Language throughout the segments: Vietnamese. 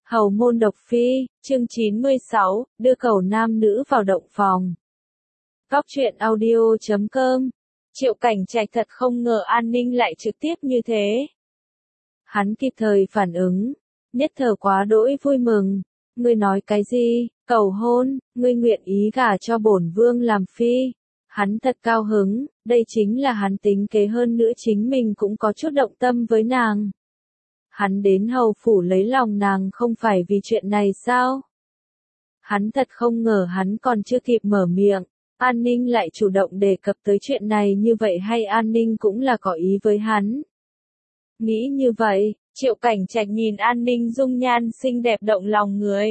Hầu môn độc phi, chương 96, đưa cầu nam nữ vào động phòng. Góc truyện audio.com. Triệu Cảnh Trạch thật không ngờ An Ninh lại trực tiếp như thế. Hắn kịp thời phản ứng, nhất thời quá đỗi vui mừng. Ngươi nói cái gì, cầu hôn, ngươi nguyện ý gả cho bổn vương làm phi. Hắn thật cao hứng, đây chính là hắn tính kế, hơn nữa chính mình cũng có chút động tâm với nàng. Hắn đến hầu phủ lấy lòng nàng không phải vì chuyện này sao? Hắn thật không ngờ hắn còn chưa kịp mở miệng, An Ninh lại chủ động đề cập tới chuyện này, như vậy hay An Ninh cũng là có ý với hắn. Nghĩ như vậy, Triệu Cảnh Trạch nhìn An Ninh dung nhan xinh đẹp động lòng người.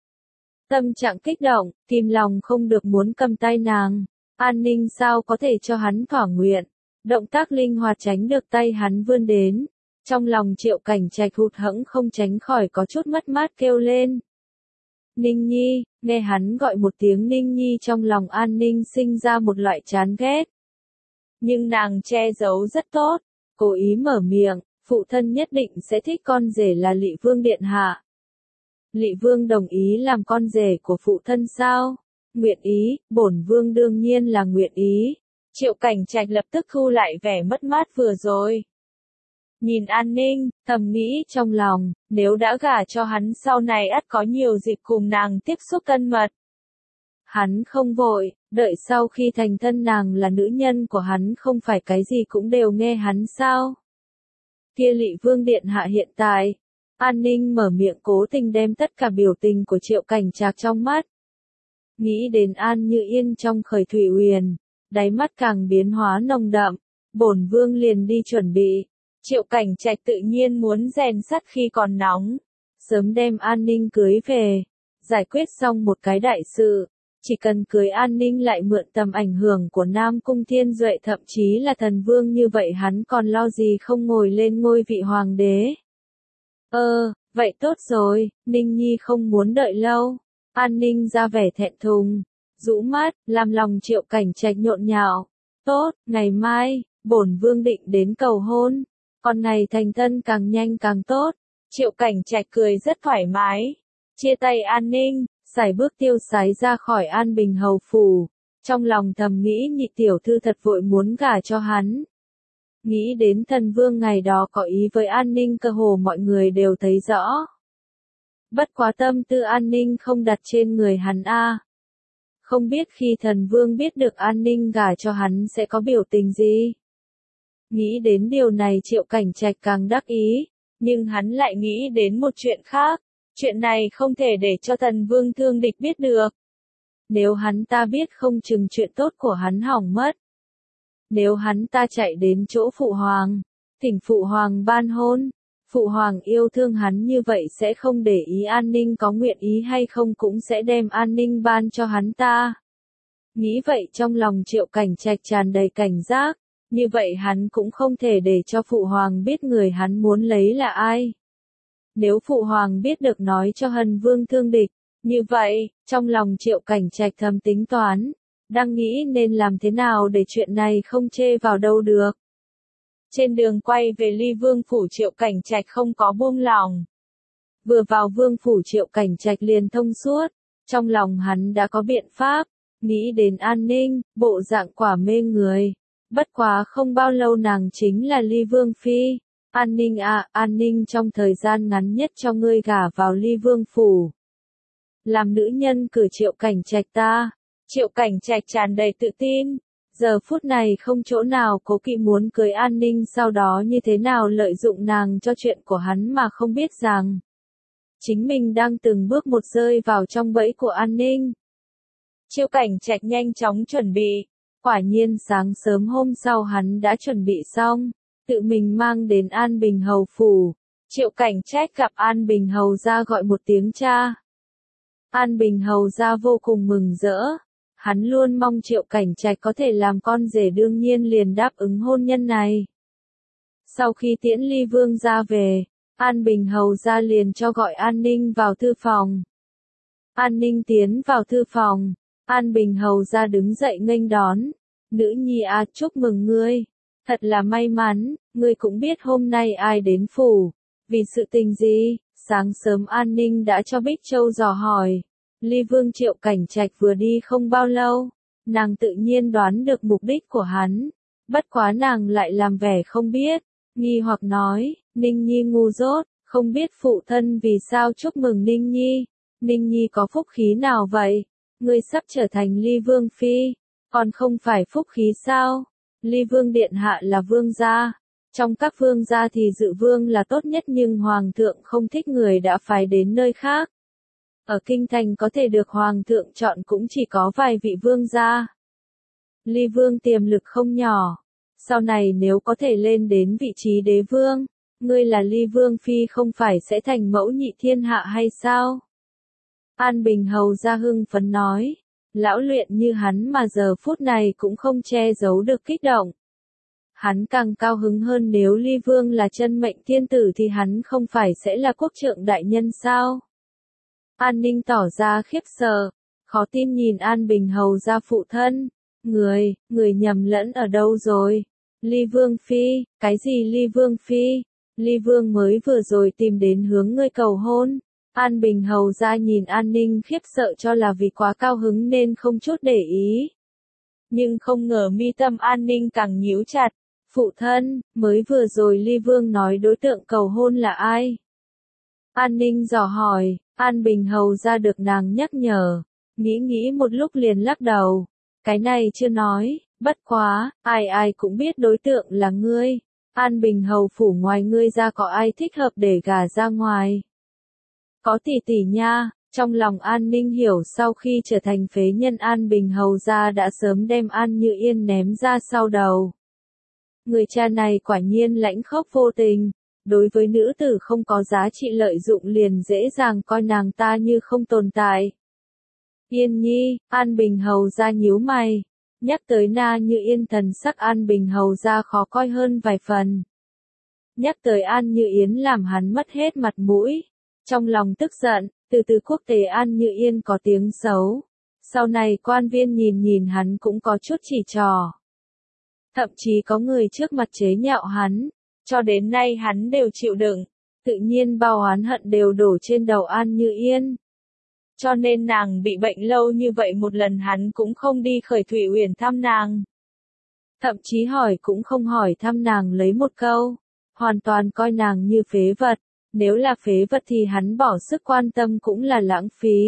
Tâm trạng kích động, kìm lòng không được muốn cầm tay nàng. An Ninh sao có thể cho hắn thỏa nguyện, động tác linh hoạt tránh được tay hắn vươn đến. Trong lòng Triệu Cảnh Trạch hụt hẫng không tránh khỏi có chút mất mát kêu lên. Ninh Nhi, nghe hắn gọi một tiếng Ninh Nhi trong lòng An Ninh sinh ra một loại chán ghét. Nhưng nàng che giấu rất tốt, cố ý mở miệng, phụ thân nhất định sẽ thích con rể là Lị Vương điện hạ. Lị Vương đồng ý làm con rể của phụ thân sao? Nguyện ý, bổn vương đương nhiên là nguyện ý. Triệu Cảnh Trạch lập tức thu lại vẻ mất mát vừa rồi. Nhìn An Ninh, thầm nghĩ trong lòng, nếu đã gả cho hắn sau này ắt có nhiều dịp cùng nàng tiếp xúc thân mật. Hắn không vội, đợi sau khi thành thân nàng là nữ nhân của hắn không phải cái gì cũng đều nghe hắn sao. Kia Lị Vương điện hạ hiện tại, An Ninh mở miệng cố tình đem tất cả biểu tình của Triệu Cảnh Trạch trong mắt. Nghĩ đến An Như Yên trong khởi thủy uyển, đáy mắt càng biến hóa nồng đậm, bổn vương liền đi chuẩn bị. Triệu Cảnh Trạch tự nhiên muốn rèn sắt khi còn nóng, sớm đem An Ninh cưới về, giải quyết xong một cái đại sự, chỉ cần cưới An Ninh lại mượn tầm ảnh hưởng của Nam Cung Thiên Duệ thậm chí là thần vương, như vậy hắn còn lo gì không ngồi lên ngôi vị hoàng đế. Vậy tốt rồi, Ninh Nhi không muốn đợi lâu. An Ninh ra vẻ thẹn thùng, rũ mắt, làm lòng Triệu Cảnh Trạch nhộn nhạo. Tốt, ngày mai, bổn vương định đến cầu hôn. Còn ngày thành thân càng nhanh càng tốt. Triệu Cảnh Trạch cười rất thoải mái. Chia tay An Ninh, sải bước tiêu sái ra khỏi An Bình hầu phủ. Trong lòng thầm nghĩ nhị tiểu thư thật vội muốn gả cho hắn. Nghĩ đến thần vương ngày đó có ý với An Ninh, cơ hồ mọi người đều thấy rõ. Bất quá tâm tư An Ninh không đặt trên người hắn a. Không biết khi thần vương biết được An Ninh gả cho hắn sẽ có biểu tình gì. Nghĩ đến điều này Triệu Cảnh Trạch càng đắc ý, nhưng hắn lại nghĩ đến một chuyện khác, chuyện này không thể để cho thần vương thương địch biết được. Nếu hắn ta biết không chừng chuyện tốt của hắn hỏng mất. Nếu hắn ta chạy đến chỗ phụ hoàng, thỉnh phụ hoàng ban hôn, phụ hoàng yêu thương hắn như vậy sẽ không để ý An Ninh có nguyện ý hay không, cũng sẽ đem An Ninh ban cho hắn ta. Nghĩ vậy trong lòng Triệu Cảnh Trạch tràn đầy cảnh giác. Như vậy hắn cũng không thể để cho phụ hoàng biết người hắn muốn lấy là ai. Nếu phụ hoàng biết được nói cho Hần Vương thương địch, như vậy, trong lòng Triệu Cảnh Trạch thầm tính toán, đang nghĩ nên làm thế nào để chuyện này không chê vào đâu được. Trên đường quay về Ly Vương phủ Triệu Cảnh Trạch không có buông lỏng. Vừa vào Vương phủ Triệu Cảnh Trạch liền thông suốt, trong lòng hắn đã có biện pháp, nghĩ đến An Ninh, bộ dạng quả mê người. Bất quá không bao lâu nàng chính là Ly Vương phi. An Ninh à, An Ninh trong thời gian ngắn nhất cho ngươi gả vào Ly Vương phủ. Làm nữ nhân cử Triệu Cảnh Trạch ta. Triệu Cảnh Trạch tràn đầy tự tin. Giờ phút này không chỗ nào cố kỵ muốn cưới An Ninh, sau đó như thế nào lợi dụng nàng cho chuyện của hắn mà không biết rằng chính mình đang từng bước một rơi vào trong bẫy của An Ninh. Triệu Cảnh Trạch nhanh chóng chuẩn bị. Quả nhiên sáng sớm hôm sau hắn đã chuẩn bị xong, tự mình mang đến An Bình hầu phủ. Triệu Cảnh Trạch gặp An Bình hầu ra gọi một tiếng cha. An Bình hầu ra vô cùng mừng rỡ, hắn luôn mong Triệu Cảnh Trạch có thể làm con rể, đương nhiên liền đáp ứng hôn nhân này. Sau khi tiễn Ly Vương ra về, An Bình hầu ra liền cho gọi An Ninh vào thư phòng. An Ninh tiến vào thư phòng. An Bình hầu ra đứng dậy nghênh đón. Nữ nhi à, chúc mừng ngươi. Thật là may mắn, ngươi cũng biết hôm nay ai đến phủ. Vì sự tình gì, Sáng sớm An Ninh đã cho Bích Châu dò hỏi. Ly Vương Triệu Cảnh Trạch vừa đi không bao lâu, nàng tự nhiên đoán được mục đích của hắn. Bất quá nàng lại làm vẻ không biết, nghi hoặc nói, Ninh Nhi ngu dốt, không biết phụ thân vì sao chúc mừng Ninh Nhi. Ninh Nhi có phúc khí nào vậy? Ngươi sắp trở thành Ly Vương Phi, còn không phải phúc khí sao? Ly Vương Điện Hạ là vương gia. Trong các vương gia thì dự vương là tốt nhất nhưng Hoàng thượng không thích người đã phái đến nơi khác. Ở Kinh Thành có thể được Hoàng thượng chọn cũng chỉ có vài vị vương gia. Ly Vương tiềm lực không nhỏ. Sau này nếu có thể lên đến vị trí đế vương, ngươi là Ly Vương Phi không phải sẽ thành mẫu nhị thiên hạ hay sao? An Bình Hầu ra hưng phấn nói. Lão luyện như hắn mà giờ phút này cũng không che giấu được kích động. Hắn càng cao hứng hơn nếu Ly Vương là chân mệnh thiên tử thì hắn không phải sẽ là quốc trượng đại nhân sao? An Ninh tỏ ra khiếp sợ, khó tin nhìn An Bình Hầu ra phụ thân. Người nhầm lẫn ở đâu rồi? Ly Vương Phi, cái gì Ly Vương Phi? Ly Vương mới vừa rồi tìm đến hướng ngươi cầu hôn. An Bình Hầu ra nhìn An Ninh khiếp sợ cho là vì quá cao hứng nên không chút để ý. Nhưng không ngờ mi tâm An Ninh càng nhíu chặt. Phụ thân, mới vừa rồi Ly Vương nói đối tượng cầu hôn là ai? An Ninh dò hỏi, An Bình Hầu ra được nàng nhắc nhở. Nghĩ một lúc liền lắc đầu. Cái này chưa nói, bất quá, ai cũng biết đối tượng là ngươi. An Bình Hầu phủ ngoài ngươi ra có ai thích hợp để gả ra ngoài? Có tỷ tỷ nha. Trong lòng An Ninh hiểu sau khi trở thành phế nhân An Bình Hầu ra đã sớm đem An Như Yên ném ra sau đầu. Người cha này quả nhiên lãnh khốc vô tình, đối với nữ tử không có giá trị lợi dụng liền dễ dàng coi nàng ta như không tồn tại. Yên Nhi, An Bình Hầu ra nhíu mày, nhắc tới Na Như Yên thần sắc An Bình Hầu ra khó coi hơn vài phần. Nhắc tới An Như Yến làm hắn mất hết mặt mũi, trong lòng tức giận, từ quốc tế An Như Yên có tiếng xấu. Sau này quan viên nhìn hắn cũng có chút chỉ trò. Thậm chí có người trước mặt chế nhạo hắn, cho đến nay hắn đều chịu đựng, tự nhiên bao oán hận đều đổ trên đầu An Như Yên. Cho nên nàng bị bệnh lâu như vậy một lần hắn cũng không đi Khởi Thủy Uyển thăm nàng. Thậm chí hỏi cũng không hỏi thăm nàng lấy một câu, hoàn toàn coi nàng như phế vật, nếu là phế vật thì hắn bỏ sức quan tâm cũng là lãng phí.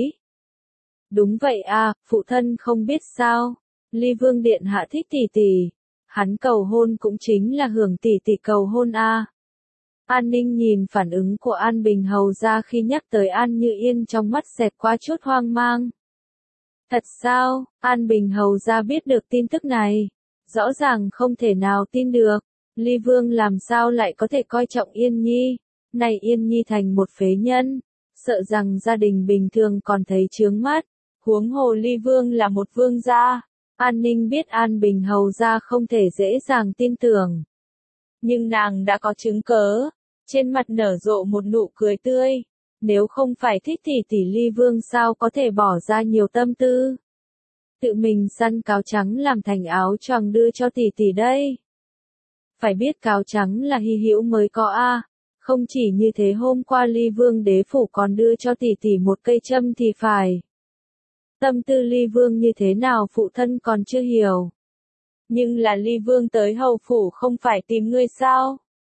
Đúng vậy à, phụ thân không biết sao, Ly Vương Điện Hạ thích tỷ tỷ. Hắn cầu hôn cũng chính là hưởng tỷ tỷ cầu hôn a. An Ninh nhìn phản ứng của An Bình Hầu ra khi nhắc tới An Như Yên trong mắt xẹt qua chút hoang mang. Thật sao? An Bình Hầu ra biết được tin tức này. Rõ ràng không thể nào tin được. Ly Vương làm sao lại có thể coi trọng Yên Nhi? Này Yên Nhi thành một phế nhân. Sợ rằng gia đình bình thường còn thấy chướng mắt. Huống hồ Ly Vương là một vương gia. An Ninh biết An Bình Hầu ra không thể dễ dàng tin tưởng. Nhưng nàng đã có chứng cớ, trên mặt nở rộ một nụ cười tươi. Nếu không phải thích thì tỷ Ly Vương sao có thể bỏ ra nhiều tâm tư. Tự mình săn cáo trắng làm thành áo choàng đưa cho tỷ tỷ đây. Phải biết cáo trắng là hy hữu mới có a. Không chỉ như thế hôm qua Ly Vương đế phủ còn đưa cho tỷ tỷ một cây châm thì phải. Tâm tư Ly Vương như thế nào phụ thân còn chưa hiểu. Nhưng là Ly Vương tới hầu phủ không phải tìm ngươi sao?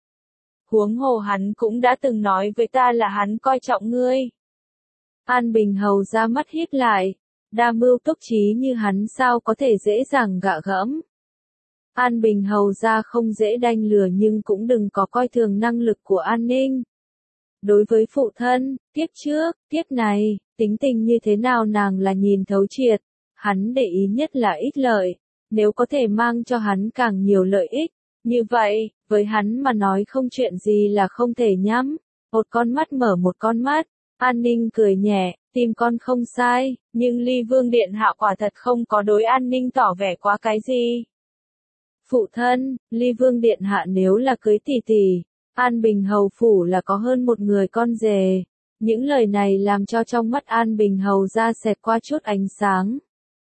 Huống hồ hắn cũng đã từng nói với ta là hắn coi trọng ngươi. An Bình Hầu ra mắt híp lại, đa mưu túc trí như hắn sao có thể dễ dàng gạ gẫm. An Bình Hầu ra không dễ đanh lừa nhưng cũng đừng có coi thường năng lực của An Ninh. Đối với phụ thân, kiếp trước, kiếp này, tính tình như thế nào nàng là nhìn thấu triệt, hắn để ý nhất là ích lợi, nếu có thể mang cho hắn càng nhiều lợi ích, như vậy, với hắn mà nói không chuyện gì là không thể nhắm, một con mắt mở một con mắt, An Ninh cười nhẹ, tìm con không sai, nhưng Ly Vương Điện Hạ quả thật không có đối An Ninh tỏ vẻ quá cái gì. Phụ thân, Ly Vương Điện Hạ nếu là cưới tỷ tỷ, An Bình Hầu phủ là có hơn một người con rể. Những lời này làm cho trong mắt An Bình Hầu ra xẹt qua chút ánh sáng.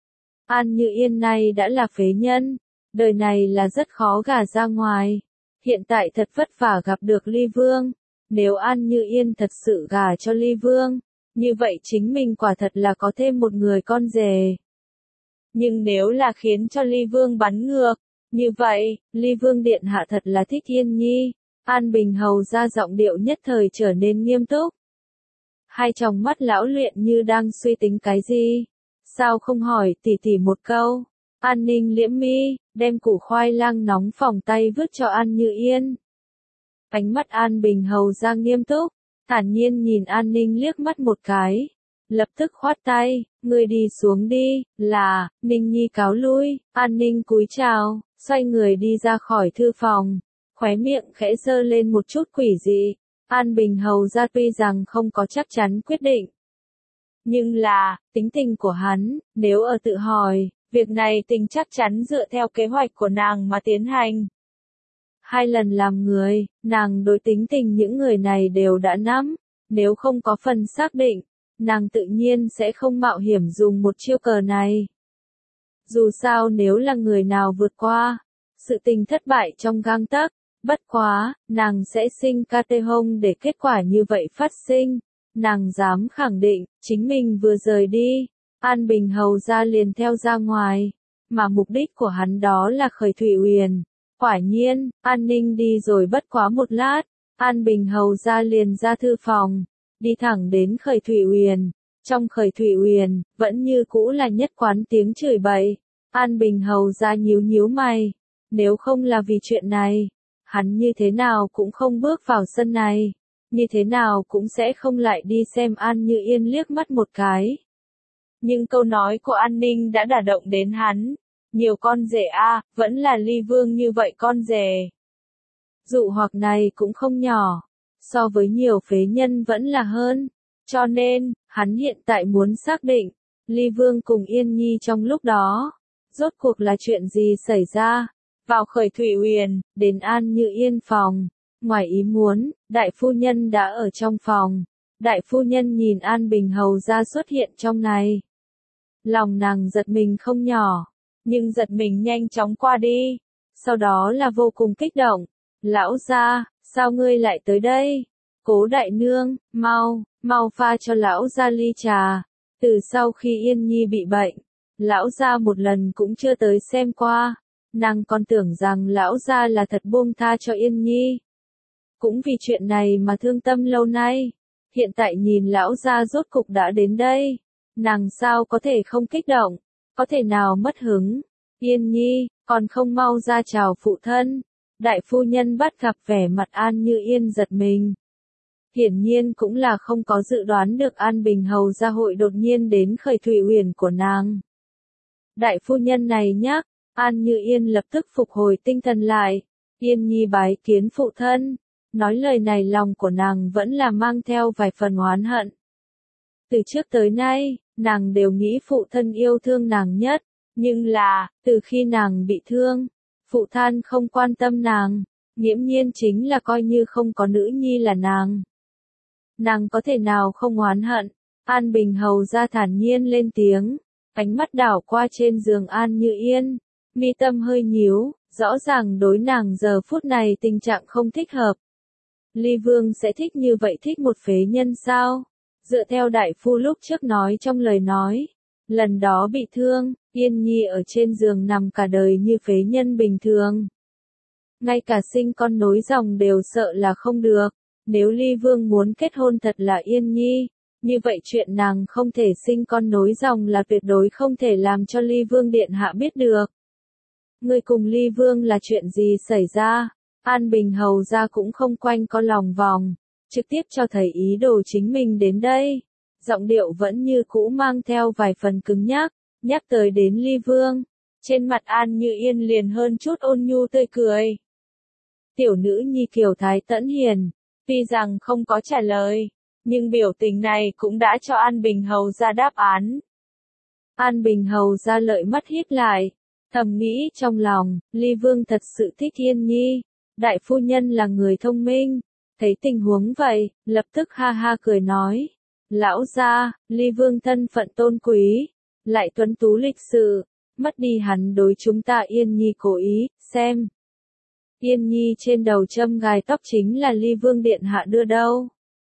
An Như Yên này đã là phế nhân, đời này là rất khó gả ra ngoài. Hiện tại thật vất vả gặp được Ly Vương, Nếu An Như Yên thật sự gả cho Ly Vương, như vậy chính mình quả thật là có thêm một người con rể. Nhưng nếu là khiến cho Ly Vương bắn ngược, như vậy, Ly Vương điện hạ thật là thích Yên Nhi. An Bình Hầu ra giọng điệu nhất thời trở nên nghiêm túc. Hai tròng mắt lão luyện như đang suy tính cái gì. Sao không hỏi tỉ tỉ một câu? An Ninh liễm mi, đem củ khoai lang nóng phỏng tay vứt cho An Như Yên. Ánh mắt An Bình Hầu ra nghiêm túc, thản nhiên nhìn An Ninh liếc mắt một cái. Lập tức khoát tay, người đi xuống đi, là, Ninh Nhi cáo lui, An Ninh cúi chào, xoay người đi ra khỏi thư phòng, khóe miệng khẽ giơ lên một chút quỷ dị. An Bình Hầu ra tuy rằng không có chắc chắn quyết định. Nhưng là, tính tình của hắn, nếu ở tự hỏi, việc này tình chắc chắn dựa theo kế hoạch của nàng mà tiến hành. 2 lần làm người, nàng đối tính tình những người này đều đã nắm, nếu không có phần xác định, nàng tự nhiên sẽ không mạo hiểm dùng một chiêu cờ này. Dù sao nếu là người nào vượt qua, sự tình thất bại trong gang tấc, bất quá, nàng sẽ sinh ca tê hông để kết quả như vậy phát sinh. Nàng dám khẳng định, chính mình vừa rời đi, An Bình Hầu ra liền theo ra ngoài, mà mục đích của hắn đó là Khởi Thủy Uyển. Quả nhiên, An Ninh đi rồi bất quá một lát, An Bình Hầu ra liền ra thư phòng, đi thẳng đến Khởi Thủy Uyển. Trong Khởi Thủy Uyển, vẫn như cũ là nhất quán tiếng chửi bậy. An Bình Hầu ra nhíu nhíu mày, nếu không là vì chuyện này, hắn như thế nào cũng không bước vào sân này, như thế nào cũng sẽ không lại đi xem An Như Yên liếc mắt một cái. Nhưng câu nói của An Ninh đã đả động đến hắn. Nhiều con rể vẫn là Ly Vương như vậy con rể. Dụ hoặc này cũng không nhỏ, so với nhiều phế nhân vẫn là hơn. Cho nên, hắn hiện tại muốn xác định, Ly Vương cùng Yên Nhi trong lúc đó, rốt cuộc là chuyện gì xảy ra. Vào Khởi Thủy Uyển, đến An Như Yên phòng, ngoài ý muốn, đại phu nhân đã ở trong phòng. Đại phu nhân nhìn An Bình Hầu ra xuất hiện trong này. Lòng nàng giật mình không nhỏ, nhưng giật mình nhanh chóng qua đi. Sau đó là vô cùng kích động. Lão gia, sao ngươi lại tới đây? Cố đại nương, mau pha cho lão gia ly trà. Từ sau khi Yên Nhi bị bệnh, lão gia một lần cũng chưa tới xem qua. Nàng còn tưởng rằng lão gia là thật buông tha cho Yên Nhi. Cũng vì chuyện này mà thương tâm lâu nay. Hiện tại nhìn lão gia rốt cục đã đến đây. Nàng sao có thể không kích động, có thể nào mất hứng. Yên Nhi, còn không mau ra chào phụ thân. Đại phu nhân bắt gặp vẻ mặt An Như Yên giật mình. Hiển nhiên cũng là không có dự đoán được An Bình Hầu ra hội đột nhiên đến Khởi Thủy Uyển của nàng. Đại phu nhân này nhắc, An Như Yên lập tức phục hồi tinh thần lại. Yên Nhi bái kiến phụ thân. Nói lời này lòng của nàng vẫn là mang theo vài phần oán hận. Từ trước tới nay, nàng đều nghĩ phụ thân yêu thương nàng nhất. Nhưng là, từ khi nàng bị thương, phụ thân không quan tâm nàng, nghiễm nhiên chính là coi như không có nữ nhi là nàng. Nàng có thể nào không oán hận? An Bình Hầu ra thản nhiên lên tiếng, ánh mắt đảo qua trên giường An Như Yên, mi tâm hơi nhíu, rõ ràng đối nàng giờ phút này tình trạng không thích hợp. Ly Vương sẽ thích như vậy thích một phế nhân sao? Dựa theo đại phu lúc trước nói trong lời nói, lần đó bị thương, Yên Nhi ở trên giường nằm cả đời như phế nhân bình thường. Ngay cả sinh con nối dòng đều sợ là không được. Nếu Ly Vương muốn kết hôn thật là Yên Nhi, như vậy chuyện nàng không thể sinh con nối dòng là tuyệt đối không thể làm cho Ly Vương điện hạ biết được. Người cùng Ly Vương là chuyện gì xảy ra? An Bình Hầu ra cũng không quanh co lòng vòng, trực tiếp cho thấy ý đồ chính mình đến đây. Giọng điệu vẫn như cũ mang theo vài phần cứng nhắc tới đến Ly Vương. Trên mặt An Như Yên liền hơn chút ôn nhu tươi cười. Tiểu nữ nhi Kiều Thái Tẫn Hiền, tuy rằng không có trả lời, nhưng biểu tình này cũng đã cho An Bình Hầu ra đáp án. An Bình Hầu ra lợi mắt hít lại, thầm nghĩ trong lòng, Ly Vương thật sự thích Yên Nhi. Đại phu nhân là người thông minh, thấy tình huống vậy, lập tức ha ha cười nói. Lão gia, Ly Vương thân phận tôn quý, lại tuấn tú lịch sự, mất đi hắn đối chúng ta Yên Nhi cố ý, xem. Yên Nhi trên đầu châm gài tóc chính là Ly Vương Điện Hạ đưa đâu.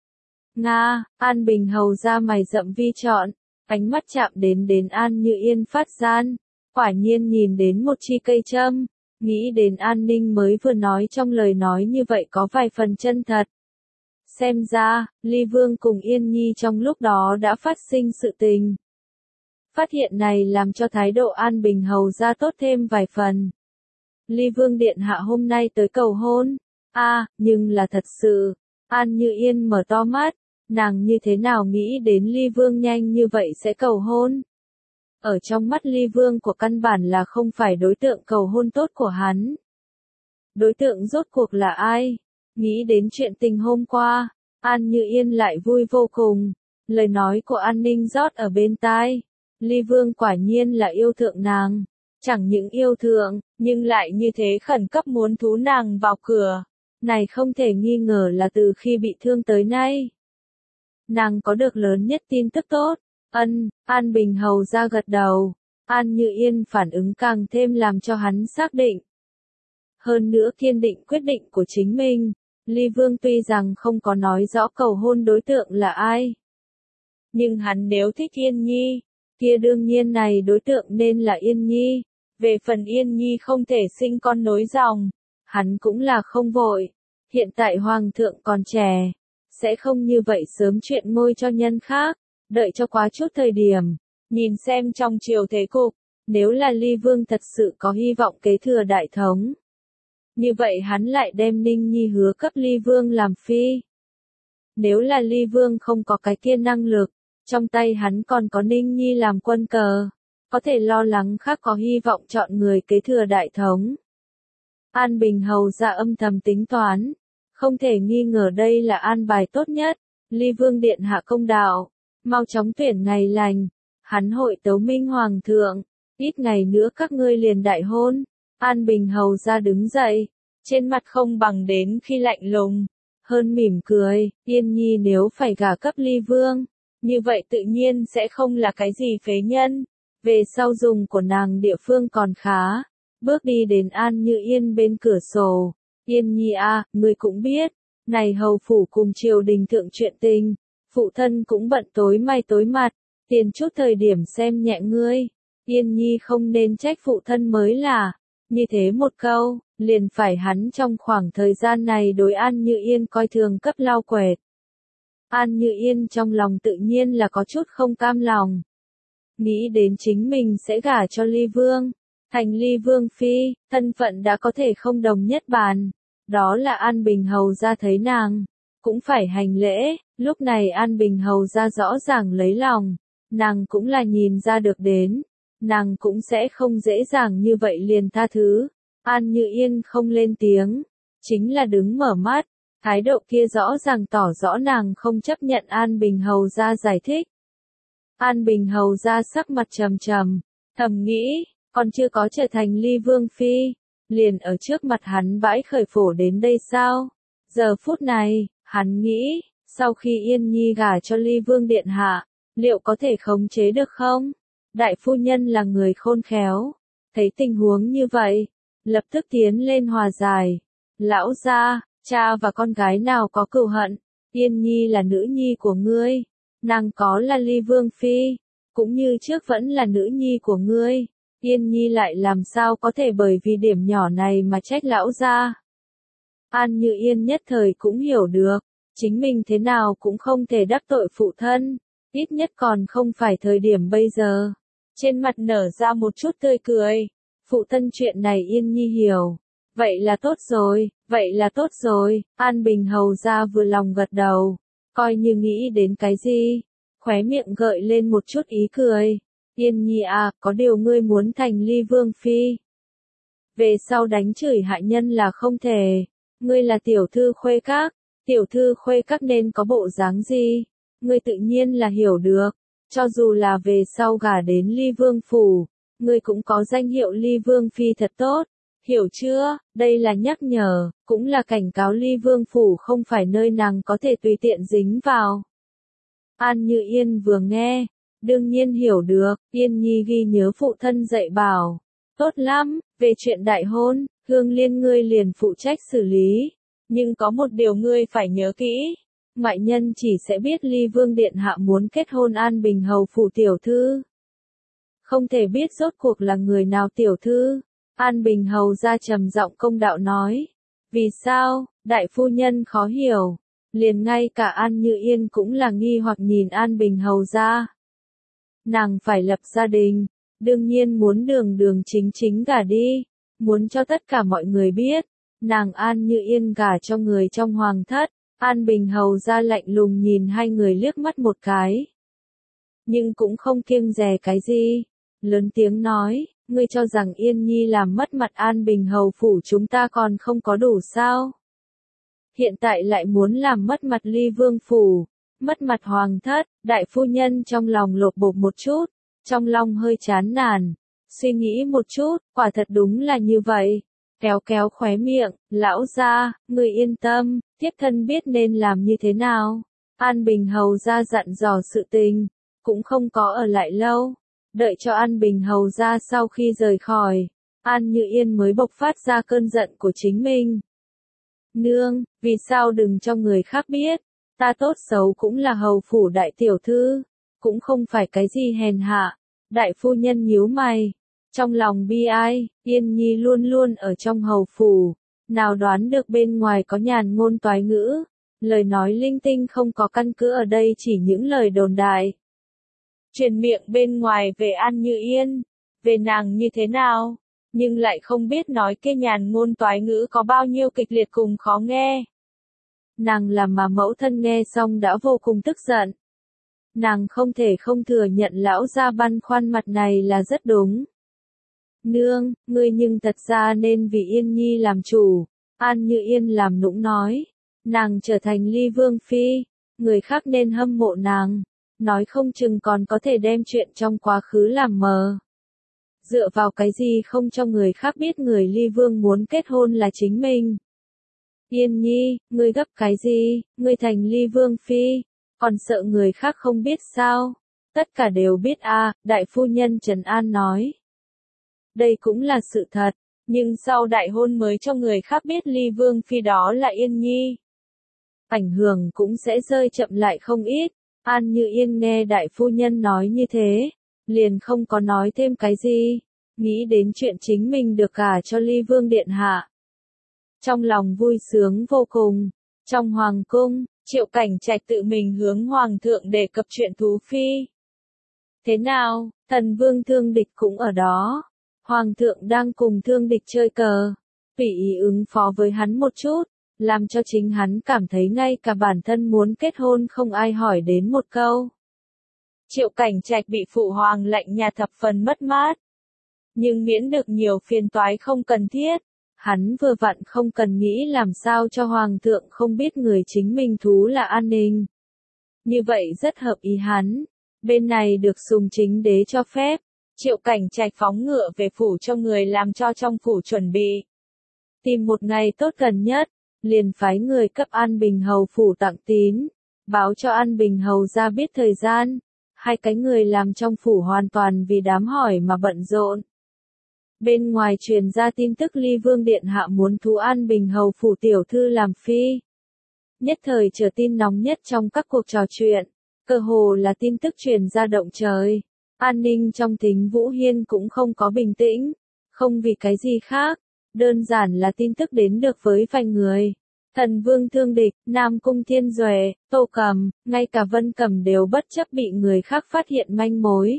Nga, An Bình hầu ra mày rậm vi trọn, ánh mắt chạm đến An Như Yên phát gian, quả nhiên nhìn đến một chi cây châm, nghĩ đến An Ninh mới vừa nói trong lời nói như vậy có vài phần chân thật. Xem ra, Ly Vương cùng Yên Nhi trong lúc đó đã phát sinh sự tình. Phát hiện này làm cho thái độ An Bình hầu ra tốt thêm vài phần. Ly Vương Điện Hạ hôm nay tới cầu hôn. Nhưng là thật sự. An Như Yên mở to mắt. Nàng như thế nào nghĩ đến Ly Vương nhanh như vậy sẽ cầu hôn. Ở trong mắt Ly Vương của căn bản là không phải đối tượng cầu hôn tốt của hắn. Đối tượng rốt cuộc là ai? Nghĩ đến chuyện tình hôm qua, An Như Yên lại vui vô cùng. Lời nói của An Ninh rót ở bên tai. Ly Vương quả nhiên là yêu thượng nàng. Chẳng những yêu thượng, nhưng lại như thế khẩn cấp muốn thú nàng vào cửa. Này không thể nghi ngờ là từ khi bị thương tới nay. Nàng có được lớn nhất tin tức tốt. An Bình hầu ra gật đầu. An Như Yên phản ứng càng thêm làm cho hắn xác định. Hơn nữa kiên định quyết định của chính mình. Ly Vương tuy rằng không có nói rõ cầu hôn đối tượng là ai. Nhưng hắn nếu thích Yên Nhi, kia đương nhiên này đối tượng nên là Yên Nhi. Về phần Yên Nhi không thể sinh con nối dòng, hắn cũng là không vội. Hiện tại Hoàng thượng còn trẻ, sẽ không như vậy sớm chuyện ngôi cho nhân khác, đợi cho quá chút thời điểm, nhìn xem trong triều thế cục, nếu là Ly Vương thật sự có hy vọng kế thừa đại thống. Như vậy hắn lại đem Ninh Nhi hứa cấp Ly Vương làm phi. Nếu là Ly Vương không có cái kia năng lực, trong tay hắn còn có Ninh Nhi làm quân cờ, có thể lo lắng khác có hy vọng chọn người kế thừa đại thống. An Bình hầu ra âm thầm tính toán, không thể nghi ngờ đây là an bài tốt nhất. Ly Vương Điện Hạ công đạo, mau chóng tuyển ngày lành, hắn hội tấu minh hoàng thượng, ít ngày nữa các ngươi liền đại hôn. An Bình hầu ra đứng dậy, trên mặt không bằng đến khi lạnh lùng, hơn mỉm cười. Yên Nhi nếu phải gả cấp Ly Vương, như vậy tự nhiên sẽ không là cái gì phế nhân. Về sau dùng của nàng địa phương còn khá. Bước đi đến An Như Yên bên cửa sổ. Yên Nhi ngươi cũng biết, này hầu phủ cùng triều đình thượng chuyện tình, phụ thân cũng bận tối may tối mặt, tiền chút thời điểm xem nhẹ ngươi. Yên Nhi không nên trách phụ thân mới là, như thế một câu, liền phải hắn trong khoảng thời gian này đối An Như Yên coi thường cấp lao quệt. An Như Yên trong lòng tự nhiên là có chút không cam lòng. Nghĩ đến chính mình sẽ gả cho Ly Vương, thành Ly Vương phi, thân phận đã có thể không đồng nhất bàn. Đó là An Bình hầu ra thấy nàng, cũng phải hành lễ. Lúc này An Bình hầu ra rõ ràng lấy lòng, nàng cũng là nhìn ra được đến, nàng cũng sẽ không dễ dàng như vậy liền tha thứ. An Như Yên không lên tiếng, chính là đứng mở mắt, thái độ kia rõ ràng tỏ rõ nàng không chấp nhận An Bình hầu ra giải thích. An Bình hầu ra sắc mặt trầm trầm, thầm nghĩ, còn chưa có trở thành Ly Vương phi, liền ở trước mặt hắn bãi khởi phổ đến đây sao? Giờ phút này, hắn nghĩ, sau khi Yên Nhi gả cho Ly Vương Điện Hạ, liệu có thể khống chế được không? Đại phu nhân là người khôn khéo, thấy tình huống như vậy, lập tức tiến lên hòa giải. Lão gia, cha và con gái nào có cừu hận, Yên Nhi là nữ nhi của ngươi, nàng có là Ly Vương phi, cũng như trước vẫn là nữ nhi của ngươi. Yên Nhi lại làm sao có thể bởi vì điểm nhỏ này mà trách lão gia. An Như Yên nhất thời cũng hiểu được, chính mình thế nào cũng không thể đắc tội phụ thân, ít nhất còn không phải thời điểm bây giờ. Trên mặt nở ra một chút tươi cười, phụ thân chuyện này Yên Nhi hiểu, vậy là tốt rồi, vậy là tốt rồi. An Bình hầu ra vừa lòng gật đầu, coi như nghĩ đến cái gì, khóe miệng gợi lên một chút ý cười. Yên Nhi có điều ngươi muốn thành Ly Vương phi, về sau đánh chửi hạ nhân là không thể. Ngươi là tiểu thư khuê các nên có bộ dáng gì, ngươi tự nhiên là hiểu được. Cho dù là về sau gả đến Ly Vương phủ, ngươi cũng có danh hiệu Ly Vương phi thật tốt, hiểu chưa? Đây là nhắc nhở, cũng là cảnh cáo Ly Vương phủ không phải nơi nàng có thể tùy tiện dính vào. An Như Yên vừa nghe, đương nhiên hiểu được. Yên Nhi ghi nhớ phụ thân dạy bảo, tốt lắm. Về chuyện đại hôn, Hương Liên ngươi liền phụ trách xử lý. Nhưng có một điều ngươi phải nhớ kỹ. Ngoại nhân chỉ sẽ biết Ly Vương Điện Hạ muốn kết hôn An Bình Hầu phủ tiểu thư. Không thể biết rốt cuộc là người nào tiểu thư. An Bình Hầu ra trầm giọng công đạo nói. Vì sao, đại phu nhân khó hiểu. Liền ngay cả An Như Yên cũng là nghi hoặc nhìn An Bình Hầu ra. Nàng phải lập gia đình, đương nhiên muốn đường đường chính chính gả đi, muốn cho tất cả mọi người biết, nàng An Như Yên gả cho người trong hoàng thất. An Bình Hầu ra lạnh lùng nhìn hai người liếc mắt một cái. Nhưng cũng không kiêng dè cái gì, lớn tiếng nói, ngươi cho rằng Yên Nhi làm mất mặt An Bình Hầu phủ chúng ta còn không có đủ sao? Hiện tại lại muốn làm mất mặt Ly Vương phủ, mất mặt hoàng thất. Đại phu nhân trong lòng lột bột một chút, trong lòng hơi chán nản, suy nghĩ một chút, quả thật đúng là như vậy. Kéo kéo khóe miệng, lão gia, người yên tâm, thiếp thân biết nên làm như thế nào. An Bình Hầu ra dặn dò sự tình, cũng không có ở lại lâu. Đợi cho An Bình Hầu ra sau khi rời khỏi, An Như Yên mới bộc phát ra cơn giận của chính mình. Nương, vì sao đừng cho người khác biết, ta tốt xấu cũng là hầu phủ đại tiểu thư, cũng không phải cái gì hèn hạ. Đại phu nhân nhíu mày, trong lòng bi ai, Yên Nhi luôn luôn ở trong hầu phủ, nào đoán được bên ngoài có nhàn ngôn toái ngữ, lời nói linh tinh không có căn cứ ở đây chỉ những lời đồn đại. Truyền miệng bên ngoài về An Như Yên, về nàng như thế nào, nhưng lại không biết nói cái nhàn ngôn toái ngữ có bao nhiêu kịch liệt cùng khó nghe. Nàng làm mà mẫu thân nghe xong đã vô cùng tức giận. Nàng không thể không thừa nhận lão gia băn khoăn mặt này là rất đúng. Nương, ngươi nhưng thật ra nên vì Yên Nhi làm chủ. An Như Yên làm nũng nói. Nàng trở thành Ly Vương phi, người khác nên hâm mộ nàng. Nói không chừng còn có thể đem chuyện trong quá khứ làm mờ. Dựa vào cái gì không cho người khác biết người Ly Vương muốn kết hôn là chính mình. Yên Nhi, ngươi gấp cái gì, ngươi thành Ly Vương phi, còn sợ người khác không biết sao? Tất cả đều biết a, đại phu nhân Trần An nói. Đây cũng là sự thật, nhưng sau đại hôn mới cho người khác biết Ly Vương phi đó là Yên Nhi. Ảnh hưởng cũng sẽ rơi chậm lại không ít. An Như Yên nghe đại phu nhân nói như thế, liền không có nói thêm cái gì, nghĩ đến chuyện chính mình được gả cho Ly Vương điện hạ. Trong lòng vui sướng vô cùng. Trong hoàng cung, Triệu Cảnh Trạch tự mình hướng hoàng thượng đề cập chuyện thú phi. Thế nào, thần vương Thương Địch cũng ở đó. Hoàng thượng đang cùng Thương Địch chơi cờ, tùy ý ứng phó với hắn một chút, làm cho chính hắn cảm thấy ngay cả bản thân muốn kết hôn không ai hỏi đến một câu. Triệu Cảnh Trạch bị phụ hoàng lạnh nhà thập phần mất mát. Nhưng miễn được nhiều phiền toái không cần thiết, hắn vừa vặn không cần nghĩ làm sao cho hoàng thượng không biết người chính mình thú là An Ninh. Như vậy rất hợp ý hắn. Bên này được Sùng Chính Đế cho phép, Triệu Cảnh Trạch phóng ngựa về phủ cho người làm cho trong phủ chuẩn bị. Tìm một ngày tốt gần nhất, liền phái người cấp An Bình Hầu phủ tặng tín, báo cho An Bình Hầu ra biết thời gian. Hai cái người làm trong phủ hoàn toàn vì đám hỏi mà bận rộn. Bên ngoài truyền ra tin tức Ly Vương điện hạ muốn thú An Bình Hầu phủ tiểu thư làm phi. Nhất thời trở tin nóng nhất trong các cuộc trò chuyện, cơ hồ là tin tức truyền ra động trời. An ninh trong Thính Vũ Hiên cũng không có bình tĩnh, không vì cái gì khác, đơn giản là tin tức đến được với vài người. Thần Vương Thương Địch, Nam Cung Thiên Duệ, Tô Cầm, ngay cả Vân Cầm đều bất chấp bị người khác phát hiện manh mối.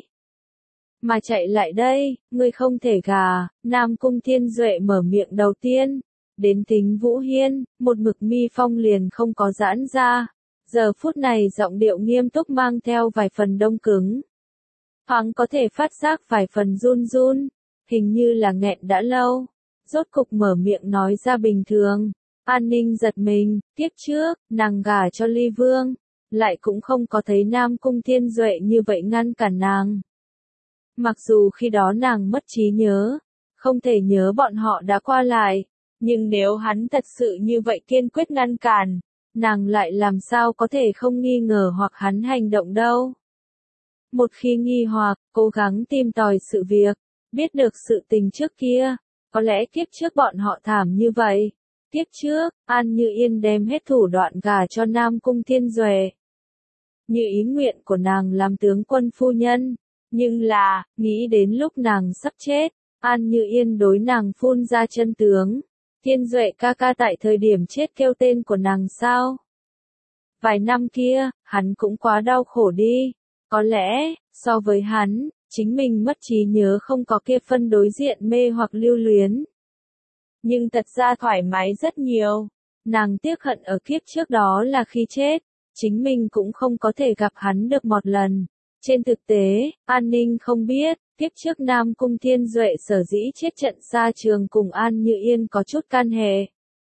Mà chạy lại đây, ngươi không thể gà. Nam Cung Thiên Duệ mở miệng đầu tiên. Đến Thính Vũ Hiên, một mực mi phong liền không có giãn ra. Giờ phút này giọng điệu nghiêm túc mang theo vài phần đông cứng. Thoáng có thể phát giác vài phần run run, hình như là nghẹn đã lâu. Rốt cục mở miệng nói ra bình thường. An Ninh giật mình, tiếp trước, nàng gả cho Ly Vương, lại cũng không có thấy Nam Cung Thiên Duệ như vậy ngăn cản nàng. Mặc dù khi đó nàng mất trí nhớ, không thể nhớ bọn họ đã qua lại, nhưng nếu hắn thật sự như vậy kiên quyết ngăn cản, nàng lại làm sao có thể không nghi ngờ hoặc hắn hành động đâu. Một khi nghi hoặc, cố gắng tìm tòi sự việc, biết được sự tình trước kia, Có lẽ kiếp trước bọn họ thảm như vậy. Kiếp trước, An Như Yên đem hết thủ đoạn gả cho Nam Cung Thiên Duệ. Như ý nguyện của nàng làm tướng quân phu nhân. Nhưng là, nghĩ đến lúc nàng sắp chết, An Như Yên đối nàng phun ra chân tướng. Thiên Duệ ca ca tại thời điểm chết kêu tên của nàng sao? Vài năm kia, hắn cũng quá đau khổ đi. Có lẽ, so với hắn, chính mình mất trí nhớ không có kia phân đối diện mê hoặc lưu luyến. Nhưng thật ra thoải mái rất nhiều. Nàng tiếc hận ở kiếp trước đó là khi chết, chính mình cũng không có thể gặp hắn được một lần. Trên thực tế, An Ninh không biết, kiếp trước Nam Cung Thiên Duệ sở dĩ chết trận xa trường cùng An Như Yên có chút can hệ.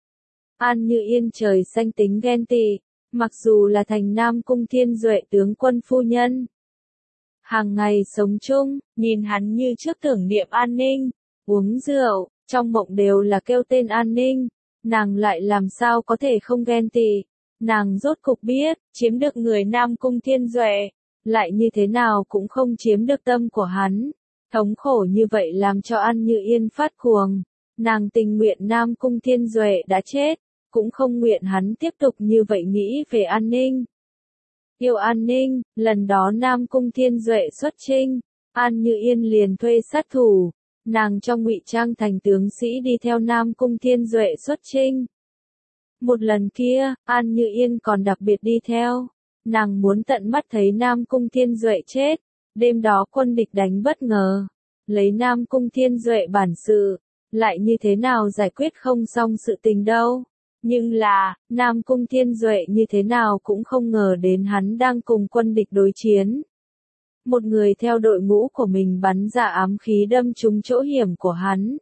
An Như Yên trời xanh tính ghen tị, mặc dù là thành Nam Cung Thiên Duệ tướng quân phu nhân. Hàng ngày sống chung, nhìn hắn như trước tưởng niệm An Ninh, uống rượu, trong mộng đều là kêu tên An Ninh, nàng lại làm sao có thể không ghen tị. Nàng rốt cục biết, chiếm được người Nam Cung Thiên Duệ, lại như thế nào cũng không chiếm được tâm của hắn. Thống khổ như vậy làm cho An Như Yên phát cuồng. Nàng tình nguyện Nam Cung Thiên Duệ đã chết, cũng không nguyện hắn tiếp tục như vậy nghĩ về An Ninh. Yêu An Ninh, lần đó Nam Cung Thiên Duệ xuất chinh, An Như Yên liền thuê sát thủ, nàng trong ngụy trang thành tướng sĩ đi theo Nam Cung Thiên Duệ xuất chinh. Một lần kia, An Như Yên còn đặc biệt đi theo, nàng muốn tận mắt thấy Nam Cung Thiên Duệ chết, đêm đó quân địch đánh bất ngờ, lấy Nam Cung Thiên Duệ bản sự, lại như thế nào giải quyết không xong sự tình đâu. Nhưng là, Nam Cung Thiên Duệ như thế nào cũng không ngờ đến hắn đang cùng quân địch đối chiến. Một người theo đội ngũ của mình bắn ra ám khí đâm trúng chỗ hiểm của hắn.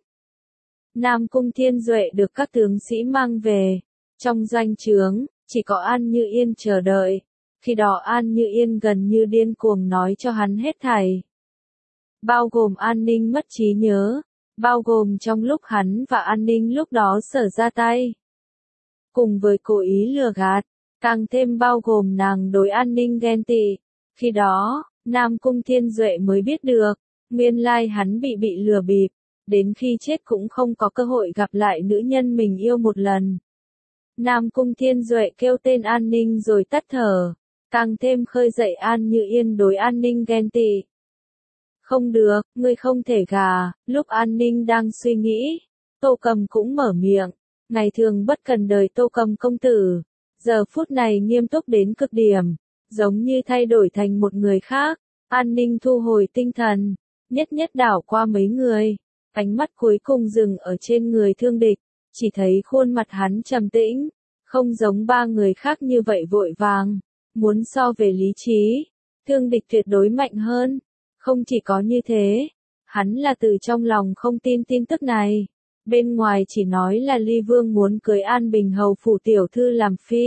Nam Cung Thiên Duệ được các tướng sĩ mang về. Trong doanh trướng, chỉ có An Như Yên chờ đợi. Khi đó An Như Yên gần như điên cuồng nói cho hắn hết thảy. Bao gồm An Ninh mất trí nhớ. Bao gồm trong lúc hắn và An Ninh lúc đó sở ra tay. Cùng với cố ý lừa gạt, càng thêm bao gồm nàng đối An Ninh ghen tị. Khi đó, Nam Cung Thiên Duệ mới biết được, nguyên lai hắn bị lừa bịp, đến khi chết cũng không có cơ hội gặp lại nữ nhân mình yêu một lần. Nam Cung Thiên Duệ kêu tên An Ninh rồi tắt thở, càng thêm khơi dậy An Như Yên đối An Ninh ghen tị. Không được, ngươi không thể gả. Lúc An Ninh đang suy nghĩ, Tô Cầm cũng mở miệng. Ngày thường bất cần đời Tô Cầm công tử, giờ phút này nghiêm túc đến cực điểm, giống như thay đổi thành một người khác. An Ninh thu hồi tinh thần, nhất đảo qua mấy người, ánh mắt cuối cùng dừng ở trên người thương địch, chỉ thấy khuôn mặt hắn trầm tĩnh, không giống ba người khác như vậy vội vàng, muốn so về lý trí, thương địch tuyệt đối mạnh hơn. Không chỉ có như thế, hắn là từ trong lòng không tin tin tức này. Bên ngoài chỉ nói là Ly Vương muốn cưới An Bình hầu phủ tiểu thư làm phi.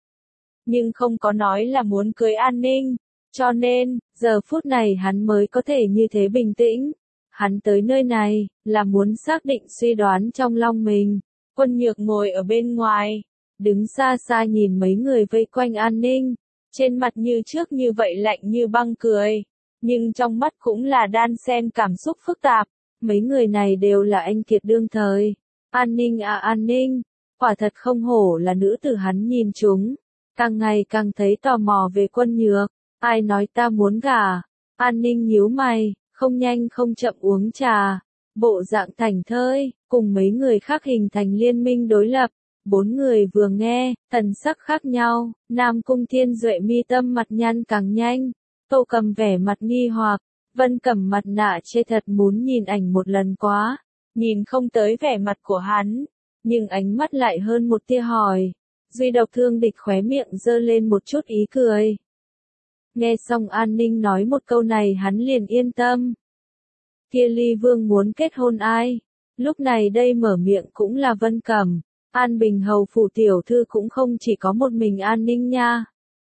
Nhưng không có nói là muốn cưới An Ninh. Cho nên, giờ phút này hắn mới có thể như thế bình tĩnh. Hắn tới nơi này, là muốn xác định suy đoán trong lòng mình. Quân Nhược ngồi ở bên ngoài, đứng xa xa nhìn mấy người vây quanh An Ninh. Trên mặt như trước như vậy lạnh như băng cười. Nhưng trong mắt cũng là đan xen cảm xúc phức tạp. Mấy người này đều là anh kiệt đương thời. An Ninh à An Ninh, quả thật không hổ là nữ tử hắn nhìn chúng. Càng ngày càng thấy tò mò về Quân Nhược. Ai nói ta muốn gả? An Ninh nhíu mày, không nhanh không chậm uống trà. Bộ dạng thảnh thơi, cùng mấy người khác hình thành liên minh đối lập. Bốn người vừa nghe, thần sắc khác nhau. Nam Cung Thiên Duệ mi tâm mặt nhăn càng nhanh. Tô Cầm vẻ mặt nghi hoặc. Vân Cẩm mặt nạ chê thật muốn nhìn ảnh một lần quá, nhìn không tới vẻ mặt của hắn, nhưng ánh mắt lại hơn một tia hỏi. Duy độc thương địch khóe miệng giơ lên một chút ý cười. Nghe xong An Ninh nói một câu này hắn liền yên tâm. Kia Ly Vương muốn kết hôn ai? Lúc này đây mở miệng cũng là Vân Cẩm, An Bình hầu phủ tiểu thư cũng không chỉ có một mình An Ninh nha.